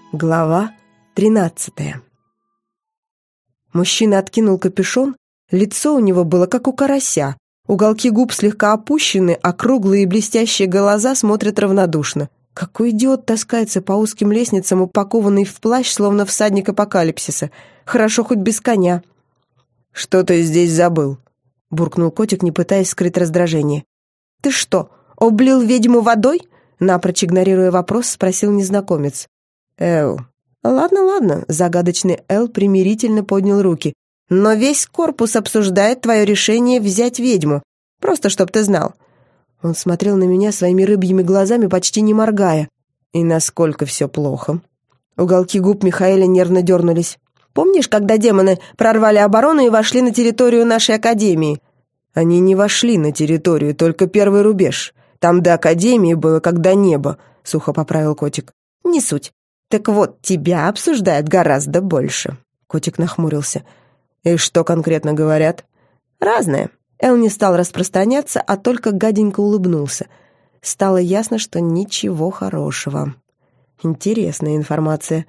Глава 13. Мужчина откинул капюшон, лицо у него было как у карася, уголки губ слегка опущены, а круглые и блестящие глаза смотрят равнодушно. Какой идиот таскается по узким лестницам, упакованный в плащ, словно всадник апокалипсиса. Хорошо хоть без коня. «Что ты здесь забыл?» — буркнул котик, не пытаясь скрыть раздражение. «Ты что, облил ведьму водой?» — напрочь игнорируя вопрос, спросил незнакомец. «Эл». «Ладно», — загадочный Эл примирительно поднял руки. «Но весь корпус обсуждает твое решение взять ведьму. Просто чтоб ты знал». Он смотрел на меня своими рыбьими глазами, почти не моргая. «И насколько все плохо?» Уголки губ Михаэля нервно дернулись. «Помнишь, когда демоны прорвали оборону и вошли на территорию нашей академии?» «Они не вошли на территорию, только первый рубеж. Там до академии было, как до неба», — сухо поправил котик. «Не суть. Так вот, тебя обсуждают гораздо больше». Котик нахмурился. «И что конкретно говорят?» «Разное». Эл не стал распространяться, а только гаденько улыбнулся. Стало ясно, что ничего хорошего. Интересная информация.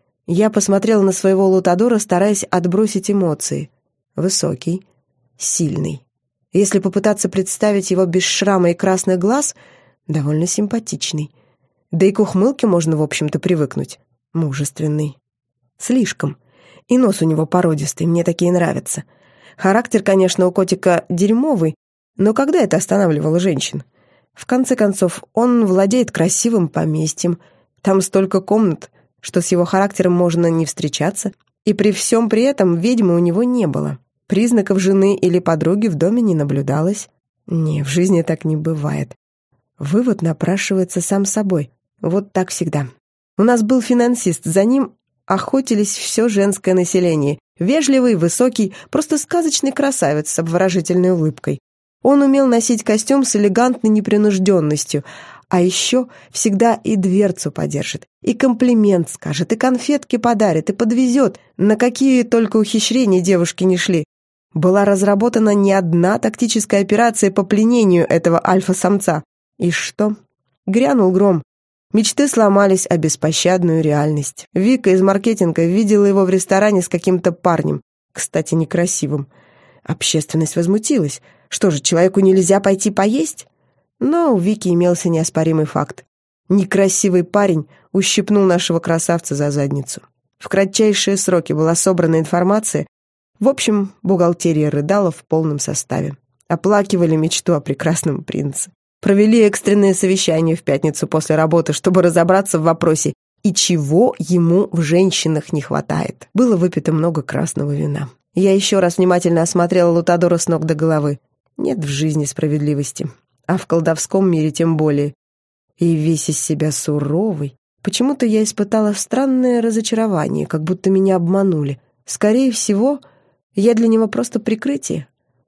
Я посмотрела на своего лутадора, стараясь отбросить эмоции. Высокий, сильный. Если попытаться представить его без шрама и красных глаз, довольно симпатичный. Да и к ухмылке можно, в общем-то, привыкнуть. Мужественный. Слишком. И нос у него породистый, мне такие нравятся. Характер, конечно, у котика дерьмовый, но когда это останавливало женщин? В конце концов, он владеет красивым поместьем. Там столько комнат, что с его характером можно не встречаться. И при всем при этом ведьмы у него не было. Признаков жены или подруги в доме не наблюдалось. Не, в жизни так не бывает. Вывод напрашивается сам собой. Вот так всегда. У нас был финансист, за ним охотились все женское население. Вежливый, высокий, просто сказочный красавец с обворожительной улыбкой. Он умел носить костюм с элегантной непринужденностью, а еще всегда и дверцу подержит, и комплимент скажет, и конфетки подарит, и подвезет, на какие только ухищрения девушки не шли. Была разработана не одна тактическая операция по пленению этого альфа-самца. И что? Грянул гром. Мечты сломались о беспощадную реальность. Вика из маркетинга видела его в ресторане с каким-то парнем, кстати, некрасивым. Общественность возмутилась. Что же, человеку нельзя пойти поесть? Но у Вики имелся неоспоримый факт. Некрасивый парень ущипнул нашего красавца за задницу. В кратчайшие сроки была собрана информация. В общем, бухгалтерия рыдала в полном составе. Оплакивали мечту о прекрасном принце. Провели экстренное совещание в пятницу после работы, чтобы разобраться в вопросе, и чего ему в женщинах не хватает. Было выпито много красного вина. Я еще раз внимательно осмотрела лутадора с ног до головы. Нет в жизни справедливости, а в колдовском мире тем более. И весь из себя суровый. Почему-то я испытала странное разочарование, как будто меня обманули. Скорее всего, я для него просто прикрытие.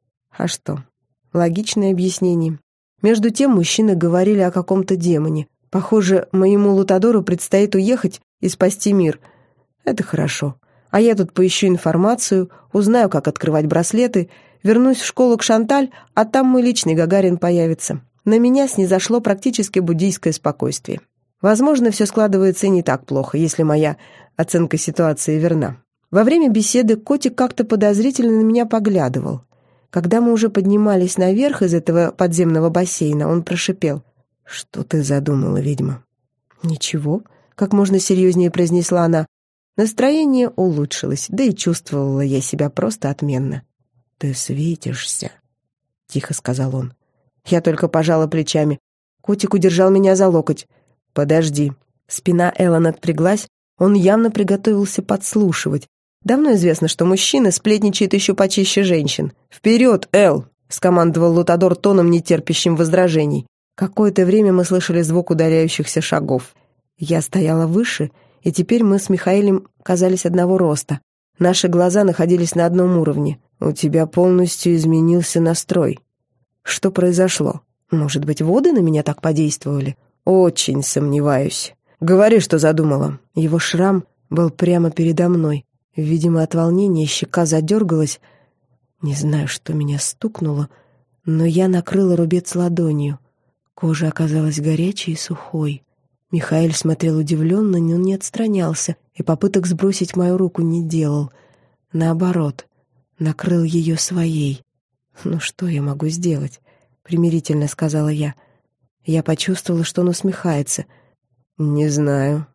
А что? Логичное объяснение. Между тем мужчины говорили о каком-то демоне. Похоже, моему лутадору предстоит уехать и спасти мир. Это хорошо. А я тут поищу информацию, узнаю, как открывать браслеты, вернусь в школу к Шанталь, а там мой личный Гагарин появится. На меня снизошло практически буддийское спокойствие. Возможно, все складывается и не так плохо, если моя оценка ситуации верна. Во время беседы котик как-то подозрительно на меня поглядывал. Когда мы уже поднимались наверх из этого подземного бассейна, он прошипел: «Что ты задумала, ведьма?» «Ничего», — как можно серьезнее произнесла она. Настроение улучшилось, да и чувствовала я себя просто отменно. «Ты светишься», — тихо сказал он. Я только пожала плечами. Котик удержал меня за локоть. «Подожди». Спина Элла напряглась, он явно приготовился подслушивать. Давно известно, что мужчина сплетничает еще почище женщин. «Вперед, Эл!» — скомандовал лутадор тоном, нетерпящим возражений. Какое-то время мы слышали звук удаляющихся шагов. Я стояла выше, и теперь мы с Михаэлем казались одного роста. Наши глаза находились на одном уровне. «У тебя полностью изменился настрой». «Что произошло? Может быть, воды на меня так подействовали?» «Очень сомневаюсь. Говори, что задумала». Его шрам был прямо передо мной. Видимо, от волнения щека задергалась. Не знаю, что меня стукнуло, но я накрыла рубец ладонью. Кожа оказалась горячей и сухой. Михаэль смотрел удивленно, но не отстранялся и попыток сбросить мою руку не делал. Наоборот, накрыл ее своей. «Ну что я могу сделать?» — примирительно сказала я. Я почувствовала, что он усмехается. «Не знаю.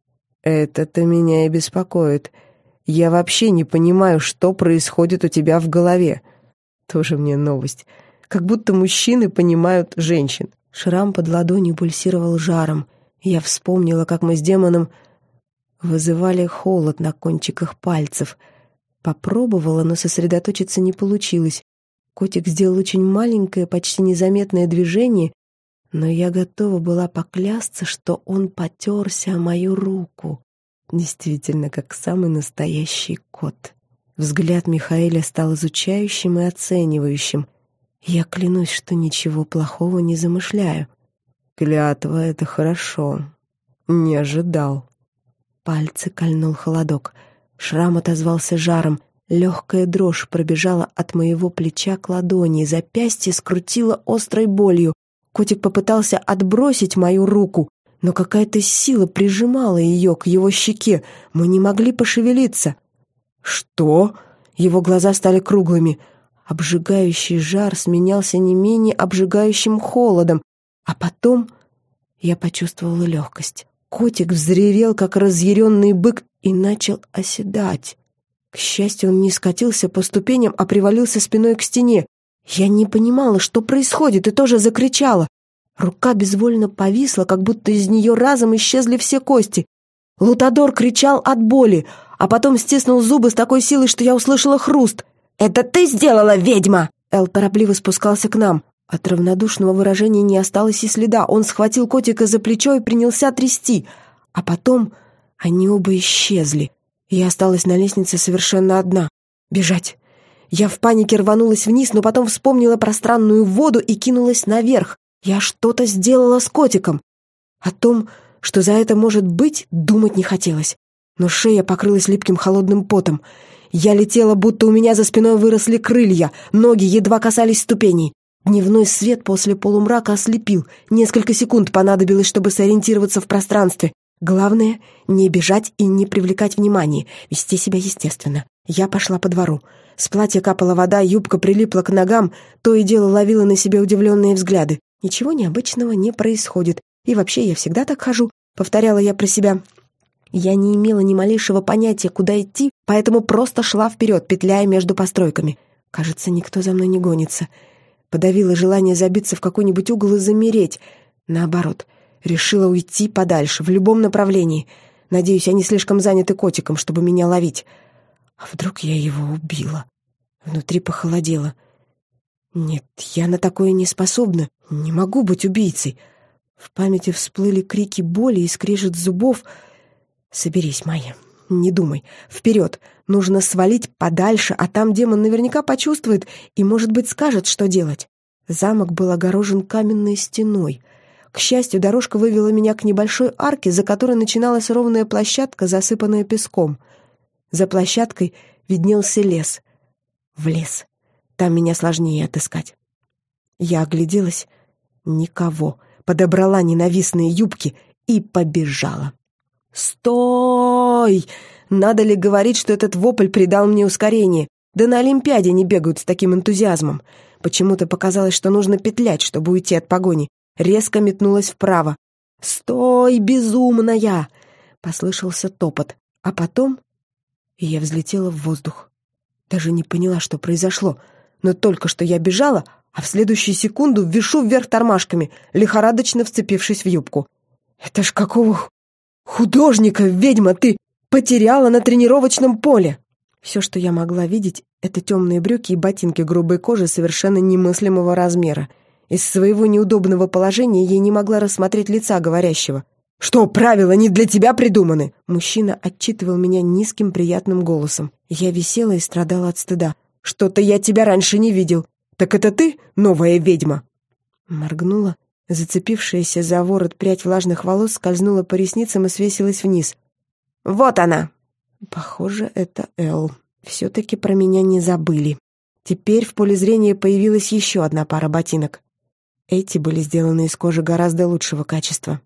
Это-то меня и беспокоит. Я вообще не понимаю, что происходит у тебя в голове». Тоже мне новость. Как будто мужчины понимают женщин. Шрам под ладонью пульсировал жаром. Я вспомнила, как мы с демоном вызывали холод на кончиках пальцев. Попробовала, но сосредоточиться не получилось. Котик сделал очень маленькое, почти незаметное движение, но я готова была поклясться, что он потерся о мою руку. Действительно, как самый настоящий кот. Взгляд Михаэля стал изучающим и оценивающим. Я клянусь, что ничего плохого не замышляю. «Клятва — это хорошо. Не ожидал». Пальцы кольнул холодок. Шрам отозвался жаром. Легкая дрожь пробежала от моего плеча к ладони, запястье скрутило острой болью. Котик попытался отбросить мою руку, но какая-то сила прижимала ее к его щеке. Мы не могли пошевелиться. «Что?» Его глаза стали круглыми. Обжигающий жар сменялся не менее обжигающим холодом. А потом я почувствовала легкость. Котик взревел, как разъяренный бык, и начал оседать. К счастью, он не скатился по ступеням, а привалился спиной к стене. Я не понимала, что происходит, и тоже закричала. Рука безвольно повисла, как будто из нее разом исчезли все кости. Лутадор кричал от боли, а потом стиснул зубы с такой силой, что я услышала хруст. «Это ты сделала, ведьма!» Эл торопливо спускался к нам. От равнодушного выражения не осталось и следа. Он схватил котика за плечо и принялся трясти. А потом они оба исчезли. Я осталась на лестнице совершенно одна. Бежать. Я в панике рванулась вниз, но потом вспомнила про странную воду и кинулась наверх. Я что-то сделала с котиком. О том, что за это может быть, думать не хотелось. Но шея покрылась липким холодным потом. Я летела, будто у меня за спиной выросли крылья. Ноги едва касались ступеней. Дневной свет после полумрака ослепил. Несколько секунд понадобилось, чтобы сориентироваться в пространстве. Главное — не бежать и не привлекать внимания, вести себя естественно. Я пошла по двору. С платья капала вода, юбка прилипла к ногам, то и дело ловила на себе удивленные взгляды. Ничего необычного не происходит. И вообще я всегда так хожу, повторяла я про себя. Я не имела ни малейшего понятия, куда идти, поэтому просто шла вперед, петляя между постройками. Кажется, никто за мной не гонится. Подавила желание забиться в какой-нибудь угол и замереть. Наоборот, решила уйти подальше, в любом направлении. Надеюсь, они слишком заняты котиком, чтобы меня ловить. А вдруг я его убила? Внутри похолодело. Нет, я на такое не способна. Не могу быть убийцей. В памяти всплыли крики боли и скрежет зубов. «Соберись, Майя, не думай. Вперед! Нужно свалить подальше, а там демон наверняка почувствует и, может быть, скажет, что делать». Замок был огорожен каменной стеной. К счастью, дорожка вывела меня к небольшой арке, за которой начиналась ровная площадка, засыпанная песком. За площадкой виднелся лес. В лес. Там меня сложнее отыскать. Я огляделась. Никого. Подобрала ненавистные юбки и побежала. «Стой!» Надо ли говорить, что этот вопль придал мне ускорение? Да на Олимпиаде не бегают с таким энтузиазмом. Почему-то показалось, что нужно петлять, чтобы уйти от погони. Резко метнулась вправо. «Стой, безумная!» Послышался топот. А потом я взлетела в воздух. Даже не поняла, что произошло. Но только что я бежала, а в следующую секунду вишу вверх тормашками, лихорадочно вцепившись в юбку. «Это ж какого художника, ведьма, ты потеряла на тренировочном поле!» Все, что я могла видеть, это темные брюки и ботинки грубой кожи совершенно немыслимого размера. Из своего неудобного положения я не могла рассмотреть лица говорящего. «Что, правила не для тебя придуманы?» Мужчина отчитывал меня низким приятным голосом. Я висела и страдала от стыда. «Что-то я тебя раньше не видел. Так это ты, новая ведьма?» Моргнула. Зацепившаяся за ворот прядь влажных волос скользнула по ресницам и свесилась вниз. «Вот она!» Похоже, это Эл. Все-таки про меня не забыли. Теперь в поле зрения появилась еще одна пара ботинок. Эти были сделаны из кожи гораздо лучшего качества.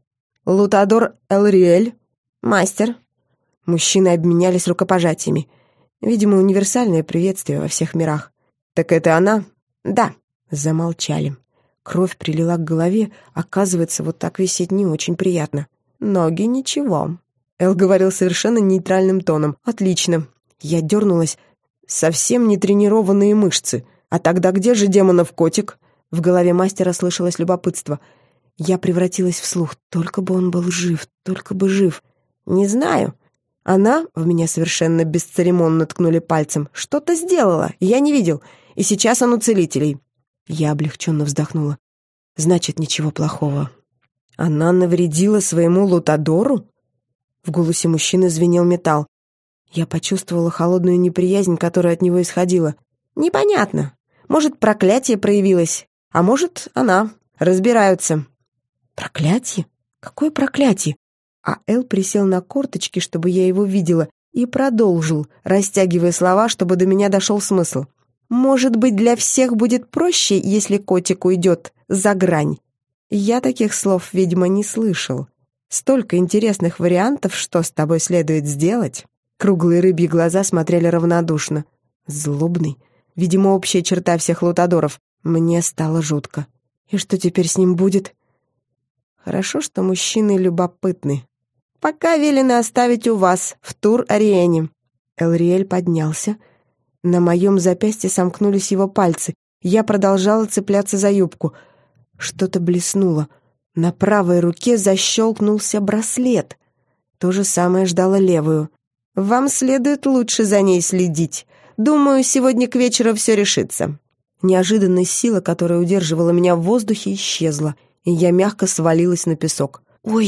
Лутадор Элриэль?» «Мастер». Мужчины обменялись рукопожатиями. Видимо, универсальное приветствие во всех мирах. «Так это она?» «Да». Замолчали. Кровь прилила к голове. Оказывается, вот так висеть не очень приятно. «Ноги ничего». Эл говорил совершенно нейтральным тоном. «Отлично». Я дернулась. Совсем не тренированные мышцы. А тогда где же демонов котик? В голове мастера слышалось любопытство. Я превратилась в слух. Только бы он был жив, только бы жив. «Не знаю». Она, в меня совершенно бесцеремонно ткнули пальцем, что-то сделала, я не видел, и сейчас он у целителей. Я облегченно вздохнула. Значит, ничего плохого. Она навредила своему Лутадору? В голосе мужчины звенел металл. Я почувствовала холодную неприязнь, которая от него исходила. Непонятно. Может, проклятие проявилось, а может, она. Разбираются. Проклятие? Какое проклятие? А Эл присел на корточки, чтобы я его видела, и продолжил, растягивая слова, чтобы до меня дошел смысл. «Может быть, для всех будет проще, если котик уйдет за грань?» Я таких слов, видимо, не слышал. Столько интересных вариантов, что с тобой следует сделать. Круглые рыбьи глаза смотрели равнодушно. Злобный. Видимо, общая черта всех лутадоров. Мне стало жутко. И что теперь с ним будет? Хорошо, что мужчины любопытны. «Пока велено оставить у вас, в Тур-Ариэне». Элриэль поднялся. На моем запястье сомкнулись его пальцы. Я продолжала цепляться за юбку. Что-то блеснуло. На правой руке защелкнулся браслет. То же самое ждало левую. «Вам следует лучше за ней следить. Думаю, сегодня к вечеру все решится». Неожиданная сила, которая удерживала меня в воздухе, исчезла, и я мягко свалилась на песок. «Ой!»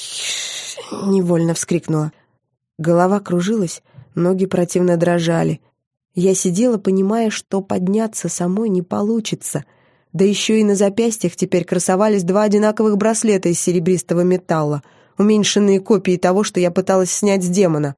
— невольно вскрикнула. Голова кружилась, ноги противно дрожали. Я сидела, понимая, что подняться самой не получится. Да еще и на запястьях теперь красовались 2 одинаковых браслета из серебристого металла, уменьшенные копии того, что я пыталась снять с демона.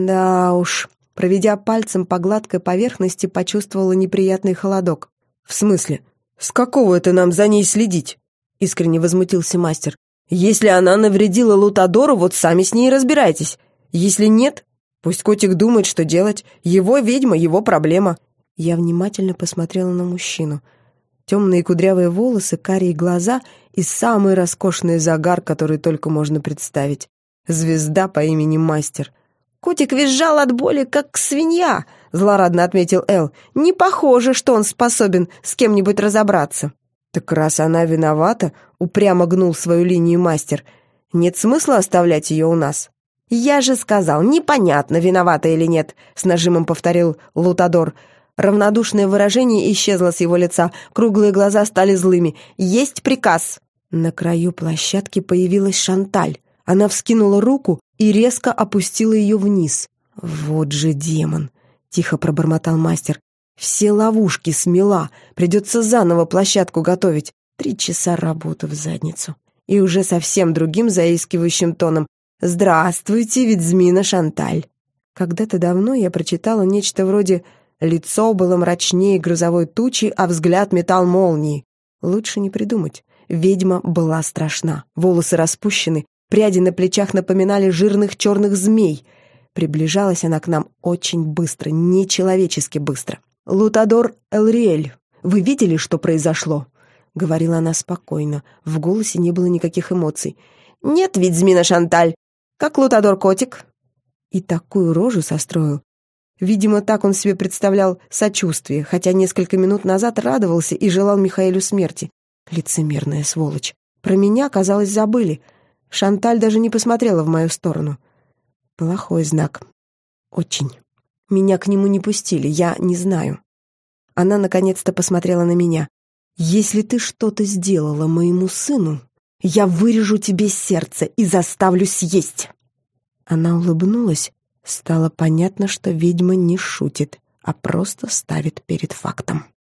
Да уж, проведя пальцем по гладкой поверхности, почувствовала неприятный холодок. «В смысле? С какого это нам за ней следить?» — искренне возмутился мастер. «Если она навредила Лутадору, вот сами с ней разбирайтесь. Если нет, пусть котик думает, что делать. Его ведьма, его проблема». Я внимательно посмотрела на мужчину. Темные кудрявые волосы, карие глаза и самый роскошный загар, который только можно представить. Звезда по имени Мастер. «Котик визжал от боли, как свинья», — злорадно отметил Эл. «Не похоже, что он способен с кем-нибудь разобраться». «Так раз она виновата», — упрямо гнул свою линию Мастер, «нет смысла оставлять ее у нас». «Я же сказал, непонятно, виновата или нет», — с нажимом повторил Лутадор. Равнодушное выражение исчезло с его лица, круглые глаза стали злыми. «Есть приказ!» На краю площадки появилась Шанталь. Она вскинула руку и резко опустила ее вниз. «Вот же демон!» — тихо пробормотал мастер. «Все ловушки смела. Придется заново площадку готовить. 3 часа работы в задницу». И уже совсем другим заискивающим тоном. «Здравствуйте, ведьмина Шанталь». Когда-то давно я прочитала нечто вроде «Лицо было мрачнее грозовой тучи, а взгляд метал молнии». Лучше не придумать. Ведьма была страшна. Волосы распущены, пряди на плечах напоминали жирных черных змей. Приближалась она к нам очень быстро, нечеловечески быстро. «Лутадор Элриэль, вы видели, что произошло?» — говорила она спокойно. В голосе не было никаких эмоций. «Нет, ведьмина Шанталь. Как Лутадор котик?» И такую рожу состроил. Видимо, так он себе представлял сочувствие, хотя несколько минут назад радовался и желал Михаэлю смерти. Лицемерная сволочь. Про меня, казалось, забыли. Шанталь даже не посмотрела в мою сторону. Плохой знак. Очень. Меня к нему не пустили, я не знаю. Она наконец-то посмотрела на меня. «Если ты что-то сделала моему сыну, я вырежу тебе сердце и заставлю съесть». Она улыбнулась. Стало понятно, что ведьма не шутит, а просто ставит перед фактом.